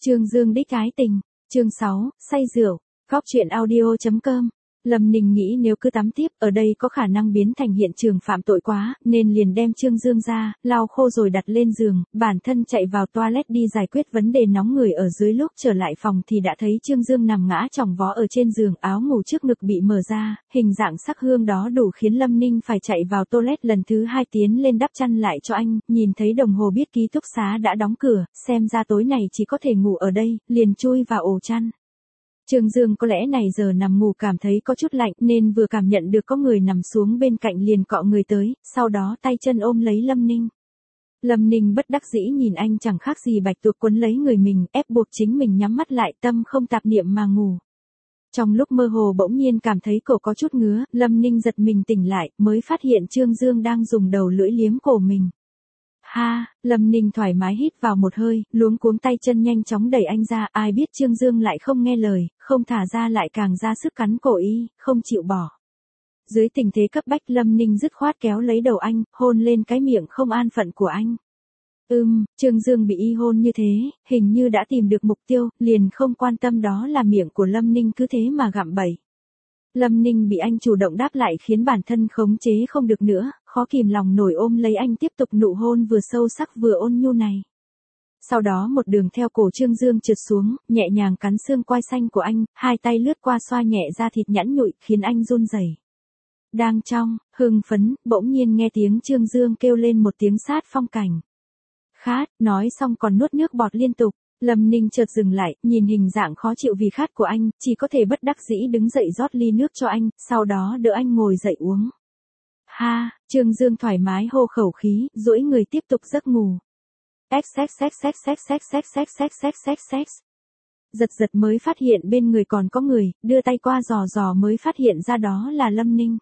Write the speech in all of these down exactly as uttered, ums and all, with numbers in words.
Trương Dương đích ái tình, chương sáu, say rượu, Góc truyện audio chấm com. Lâm Ninh nghĩ nếu cứ tắm tiếp, ở đây có khả năng biến thành hiện trường phạm tội quá, nên liền đem Trương Dương ra, lau khô rồi đặt lên giường, bản thân chạy vào toilet đi giải quyết vấn đề nóng người ở dưới. Lúc trở lại phòng thì đã thấy Trương Dương nằm ngã chỏng vó ở trên giường, áo ngủ trước ngực bị mở ra, hình dạng sắc hương đó đủ khiến Lâm Ninh phải chạy vào toilet lần thứ hai tiến lên đắp chăn lại cho anh, nhìn thấy đồng hồ biết ký túc xá đã đóng cửa, xem ra tối này chỉ có thể ngủ ở đây, liền chui vào ổ chăn. Trương Dương có lẽ này giờ nằm ngủ cảm thấy có chút lạnh nên vừa cảm nhận được có người nằm xuống bên cạnh liền cọ người tới, sau đó tay chân ôm lấy Lâm Ninh. Lâm Ninh bất đắc dĩ nhìn anh chẳng khác gì bạch tuộc quấn lấy người mình, ép buộc chính mình nhắm mắt lại, tâm không tạp niệm mà ngủ. Trong lúc mơ hồ bỗng nhiên cảm thấy cổ có chút ngứa, Lâm Ninh giật mình tỉnh lại, mới phát hiện Trương Dương đang dùng đầu lưỡi liếm cổ mình. Ha, Lâm Ninh thoải mái hít vào một hơi, luống cuống tay chân nhanh chóng đẩy anh ra, ai biết Trương Dương lại không nghe lời, không thả ra lại càng ra sức cắn cổ y, không chịu bỏ. Dưới tình thế cấp bách Lâm Ninh dứt khoát kéo lấy đầu anh, hôn lên cái miệng không an phận của anh. Ừm, Trương Dương bị y hôn như thế, hình như đã tìm được mục tiêu, liền không quan tâm đó là miệng của Lâm Ninh cứ thế mà gặm bậy. Lâm Ninh bị anh chủ động đáp lại khiến bản thân khống chế không được nữa, khó kìm lòng nổi ôm lấy anh tiếp tục nụ hôn vừa sâu sắc vừa ôn nhu này. Sau đó một đường theo cổ Trương Dương trượt xuống, nhẹ nhàng cắn xương quai xanh của anh, hai tay lướt qua xoa nhẹ da thịt nhẵn nhụi khiến anh run rẩy. Đang trong, hưng phấn, bỗng nhiên nghe tiếng Trương Dương kêu lên một tiếng sát phong cảnh. Khát, nói xong còn nuốt nước bọt liên tục. Lâm Ninh chợt dừng lại, nhìn hình dạng khó chịu vì khát của anh, chỉ có thể bất đắc dĩ đứng dậy rót ly nước cho anh, sau đó đỡ anh ngồi dậy uống. Ha, Trương Dương thoải mái hô khẩu khí, duỗi người tiếp tục giấc ngủ. Sex sex sex sex sex sex sex sex sex sex sex sex. Giật giật mới phát hiện bên người còn có người, đưa tay qua dò dò mới phát hiện ra đó là Lâm Ninh.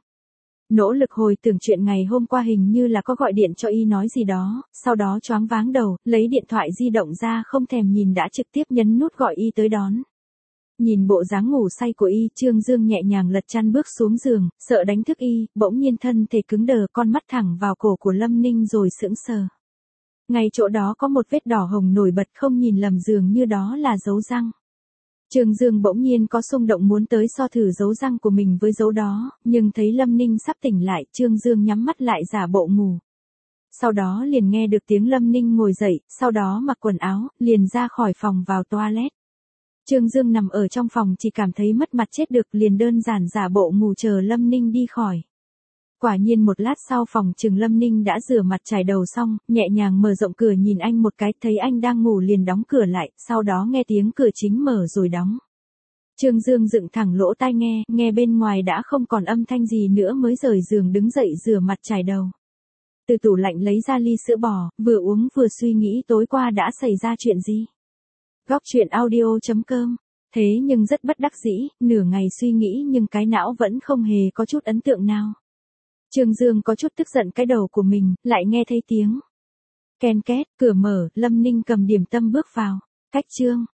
Nỗ lực hồi tưởng chuyện ngày hôm qua hình như là có gọi điện cho y nói gì đó, sau đó choáng váng đầu, lấy điện thoại di động ra không thèm nhìn đã trực tiếp nhấn nút gọi y tới đón. Nhìn bộ dáng ngủ say của y, Trương Dương nhẹ nhàng lật chăn bước xuống giường, sợ đánh thức y, bỗng nhiên thân thể cứng đờ, con mắt thẳng vào cổ của Lâm Ninh rồi sững sờ. Ngay chỗ đó có một vết đỏ hồng nổi bật, không nhìn lầm dường như đó là dấu răng. Trương Dương bỗng nhiên có xung động muốn tới so thử dấu răng của mình với dấu đó, nhưng thấy Lâm Ninh sắp tỉnh lại, Trương Dương nhắm mắt lại giả bộ ngủ. Sau đó liền nghe được tiếng Lâm Ninh ngồi dậy, sau đó mặc quần áo, liền ra khỏi phòng vào toilet. Trương Dương nằm ở trong phòng chỉ cảm thấy mất mặt chết được, liền đơn giản giả bộ ngủ chờ Lâm Ninh đi khỏi. Quả nhiên một lát sau phòng trừng Lâm Ninh đã rửa mặt chải đầu xong, nhẹ nhàng mở rộng cửa nhìn anh một cái, thấy anh đang ngủ liền đóng cửa lại, sau đó nghe tiếng cửa chính mở rồi đóng. Trương Dương dựng thẳng lỗ tai nghe, nghe bên ngoài đã không còn âm thanh gì nữa mới rời giường đứng dậy rửa mặt chải đầu. Từ tủ lạnh lấy ra ly sữa bò, vừa uống vừa suy nghĩ tối qua đã xảy ra chuyện gì. Góc truyện audio chấm com. Thế nhưng rất bất đắc dĩ, nửa ngày suy nghĩ nhưng cái não vẫn không hề có chút ấn tượng nào. Trương Dương có chút tức giận cái đầu của mình, lại nghe thấy tiếng ken két, cửa mở, Lâm Ninh cầm điểm tâm bước vào. Cách Trương